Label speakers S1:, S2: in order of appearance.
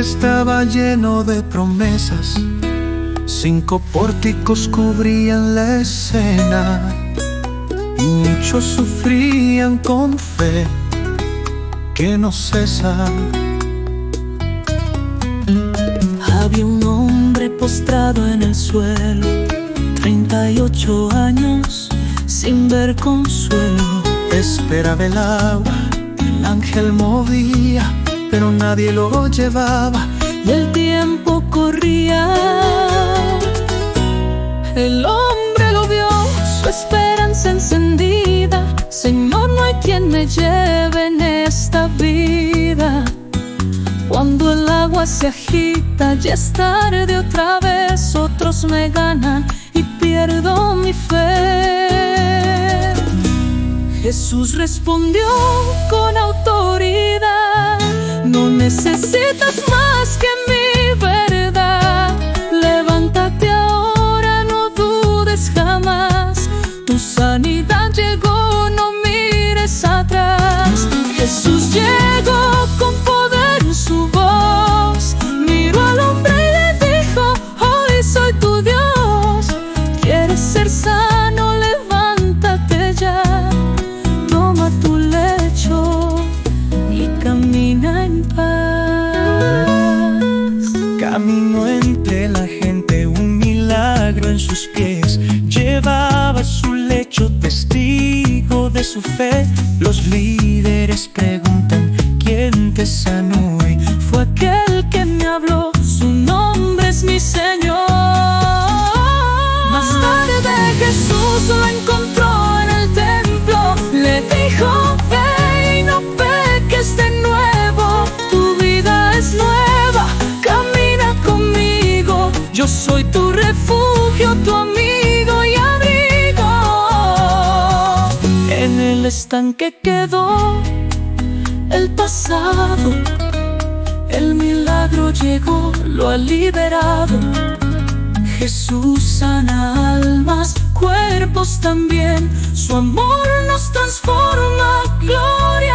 S1: estaba lleno de promesas. 5 pórticos cubrían la escena y muchos sufrían con fe que no cesa.
S2: Había un hombre postrado en el suelo, 38 años sin ver consuelo.
S1: Esperaba el agua, el ángel movía, pero nadie lo llevaba.
S2: Y el tiempo corría. El hombre lo vio, su esperanza encendida. Señor, no hay quien me lleve en esta vida. Cuando el agua se agita, ya es tarde otra vez. Otros me ganan y pierdo mi fe. Jesús respondió con autoridad: no necesitas más que mi verdad. Levántate ahora, no dudes jamás. Tu sanidad llegó, no mires atrás. Jesús llegó con poder en su voz. Miró al hombre y le dijo: hoy soy tu Dios. ¿Quieres ser sano? Levántate ya. Toma tu lecho y camina en paz.
S1: Caminó entre la gente, un milagro en sus pies. Llevaba su lecho, testigo de su fe. Los líderes preguntan: ¿quién te sanó hoy?
S2: Fue aquel que me habló, su nombre es mi Señor. Más tarde Jesús lo encontró en el templo. Le dijo: ve y no peques de nuevo. Tu vida es nueva, camina conmigo. Yo soy tu refugio, tu amigo y abrigo. En el estanque quedó el pasado. El milagro llegó, lo ha liberado. Jesús sana almas, cuerpos también. Su amor nos transforma, gloria